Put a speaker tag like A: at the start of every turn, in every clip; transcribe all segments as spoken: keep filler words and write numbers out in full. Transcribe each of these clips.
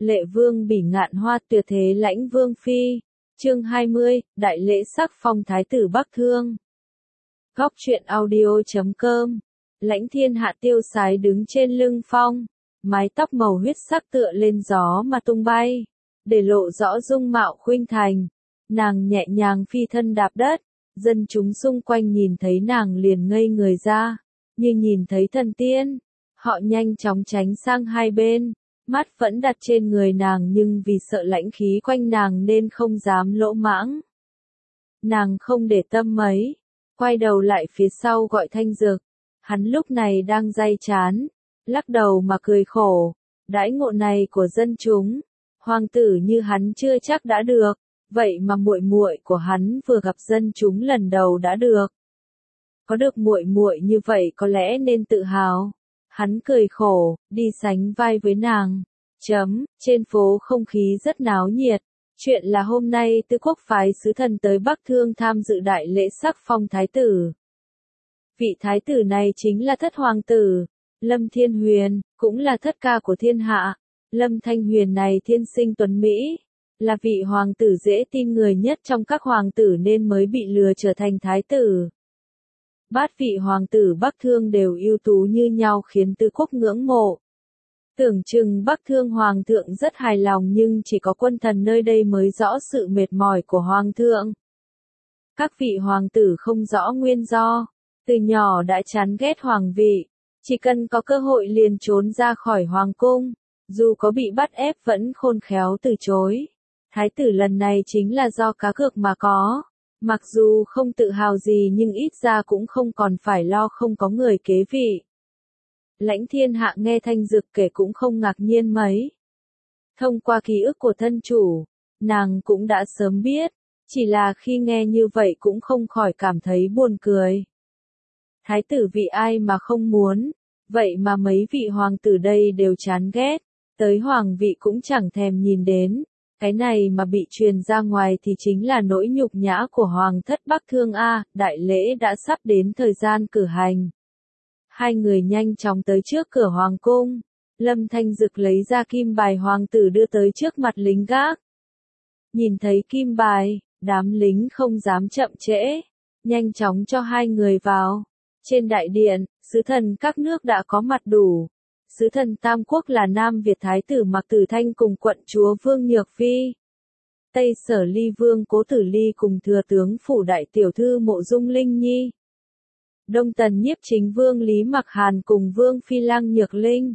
A: Lệ vương bỉ ngạn hoa tuyệt thế lãnh vương phi. Chương hai mươi, đại lễ sắc phong thái tử Bắc Thương. Góc truyện audio.com. Lãnh thiên hạ tiêu sái đứng trên lưng phong, mái tóc màu huyết sắc tựa lên gió mà tung bay, để lộ rõ dung mạo khuynh thành. Nàng nhẹ nhàng phi thân đạp đất, dân chúng xung quanh nhìn thấy nàng liền ngây người ra, như nhìn thấy thần tiên. Họ nhanh chóng tránh sang hai bên, mắt vẫn đặt trên người nàng nhưng vì sợ lãnh khí quanh nàng nên không dám lỗ mãng. Nàng không để tâm mấy, quay đầu lại phía sau gọi Thanh Dực. Hắn lúc này đang day chán, lắc đầu mà cười khổ. Đãi ngộ này của dân chúng, hoàng tử như hắn chưa chắc đã được, vậy mà muội muội của hắn vừa gặp dân chúng lần đầu đã được. Có được muội muội như vậy có lẽ nên tự hào. Hắn cười khổ, đi sánh vai với nàng. Chấm, trên phố không khí rất náo nhiệt. Chuyện là hôm nay Tư Quốc phái sứ thần tới Bắc Thương tham dự đại lễ sắc phong thái tử. Vị thái tử này chính là thất hoàng tử, Lâm Thiên Huyền, cũng là thất ca của thiên hạ. Lâm Thanh Huyền này thiên sinh tuấn Mỹ, là vị hoàng tử dễ tin người nhất trong các hoàng tử nên mới bị lừa trở thành thái tử. Bát vị hoàng tử Bắc Thương đều ưu tú như nhau khiến Tư Quốc ngưỡng mộ. Tưởng chừng Bắc Thương hoàng thượng rất hài lòng nhưng chỉ có quân thần nơi đây mới rõ sự mệt mỏi của hoàng thượng. Các vị hoàng tử không rõ nguyên do, từ nhỏ đã chán ghét hoàng vị, chỉ cần có cơ hội liền trốn ra khỏi hoàng cung, dù có bị bắt ép vẫn khôn khéo từ chối. Thái tử lần này chính là do cá cược mà có. Mặc dù không tự hào gì nhưng ít ra cũng không còn phải lo không có người kế vị. Lãnh thiên hạ nghe Thanh Dực kể cũng không ngạc nhiên mấy. Thông qua ký ức của thân chủ, nàng cũng đã sớm biết, chỉ là khi nghe như vậy cũng không khỏi cảm thấy buồn cười. Thái tử vị ai mà không muốn, vậy mà mấy vị hoàng tử đây đều chán ghét, tới hoàng vị cũng chẳng thèm nhìn đến. Cái này mà bị truyền ra ngoài thì chính là nỗi nhục nhã của hoàng thất Bắc Thương a. Đại lễ đã sắp đến thời gian cử hành. Hai người nhanh chóng tới trước cửa hoàng cung. Lâm Thanh Dực lấy ra kim bài hoàng tử đưa tới trước mặt lính gác. Nhìn thấy kim bài, đám lính không dám chậm trễ, nhanh chóng cho hai người vào. Trên đại điện, sứ thần các nước đã có mặt đủ. Sứ thần Tam Quốc là Nam Việt Thái tử Mạc Tử Thanh cùng quận chúa Vương Nhược Phi. Tây Sở Ly Vương Cố Tử Ly cùng thừa tướng phủ đại tiểu thư Mộ Dung Linh Nhi. Đông Tần Nhiếp Chính Vương Lý Mặc Hàn cùng Vương Phi Lăng Nhược Linh.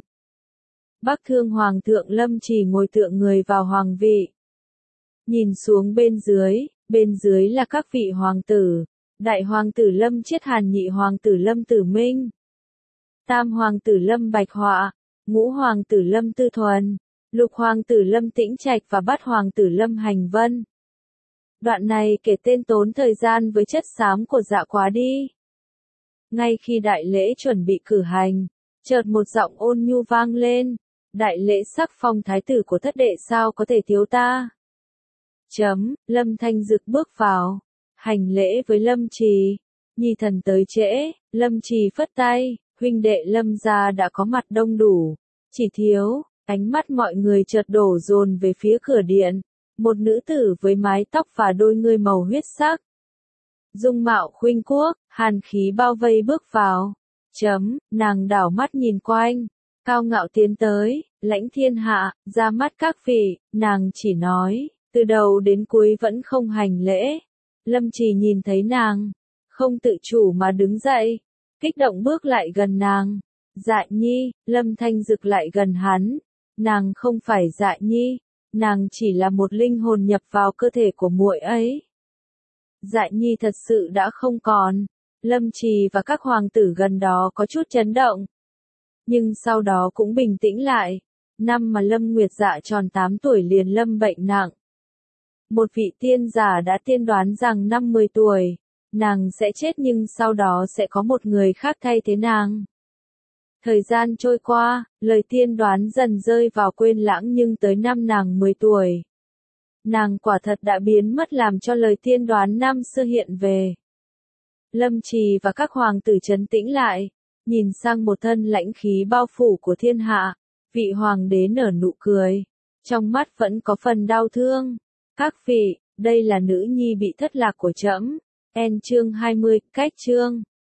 A: Bắc Thương Hoàng thượng Lâm Trì ngồi tựa người vào hoàng vị. Nhìn xuống bên dưới, bên dưới là các vị hoàng tử. Đại hoàng tử Lâm Chiết Hàn, nhị hoàng tử Lâm Tử Minh, tam hoàng tử Lâm Bạch Họa, ngũ hoàng tử Lâm Tư Thuần, lục hoàng tử Lâm Tĩnh Trạch và bát hoàng tử Lâm Hành Vân. Đoạn này kể tên tốn thời gian với chất xám của dạ quá đi. Ngay khi đại lễ chuẩn bị cử hành, chợt một giọng ôn nhu vang lên, đại lễ sắc phong thái tử của thất đệ sao có thể thiếu ta. Chấm, Lâm Thanh Dực bước vào, hành lễ với Lâm Trì, nhi thần tới trễ. Lâm Trì phất tay, huynh đệ Lâm gia đã có mặt đông đủ, chỉ thiếu. Ánh mắt mọi người chợt đổ dồn về phía cửa điện, một nữ tử với mái tóc và đôi ngươi màu huyết sắc, dung mạo khuynh quốc, hàn khí bao vây bước vào. Chấm, nàng đảo mắt nhìn quanh, cao ngạo tiến tới, lãnh thiên hạ, ra mắt các vị. Nàng chỉ nói, từ đầu đến cuối vẫn không hành lễ. Lâm Trì nhìn thấy nàng, không tự chủ mà đứng dậy, kích động bước lại gần nàng. Dạ nhi. Lâm Thanh Dực lại gần hắn. Nàng không phải Dạ nhi, nàng chỉ là một linh hồn nhập vào cơ thể của muội ấy. Dạ nhi thật sự đã không còn. Lâm Trì và các hoàng tử gần đó có chút chấn động, nhưng sau đó cũng bình tĩnh lại. Năm mà Lâm Nguyệt Dạ tròn tám tuổi liền lâm bệnh nặng. Một vị tiên giả đã tiên đoán rằng năm mười tuổi, nàng sẽ chết nhưng sau đó sẽ có một người khác thay thế nàng. Thời gian trôi qua, lời tiên đoán dần rơi vào quên lãng nhưng tới năm nàng mười tuổi, nàng quả thật đã biến mất làm cho lời tiên đoán năm xưa hiện về. Lâm Trì và các hoàng tử trấn tĩnh lại, nhìn sang một thân lãnh khí bao phủ của thiên hạ, vị hoàng đế nở nụ cười. trong mắt vẫn có phần đau thương. Các vị, đây là nữ nhi bị thất lạc của trẫm. En chương hai mươi, cách chương.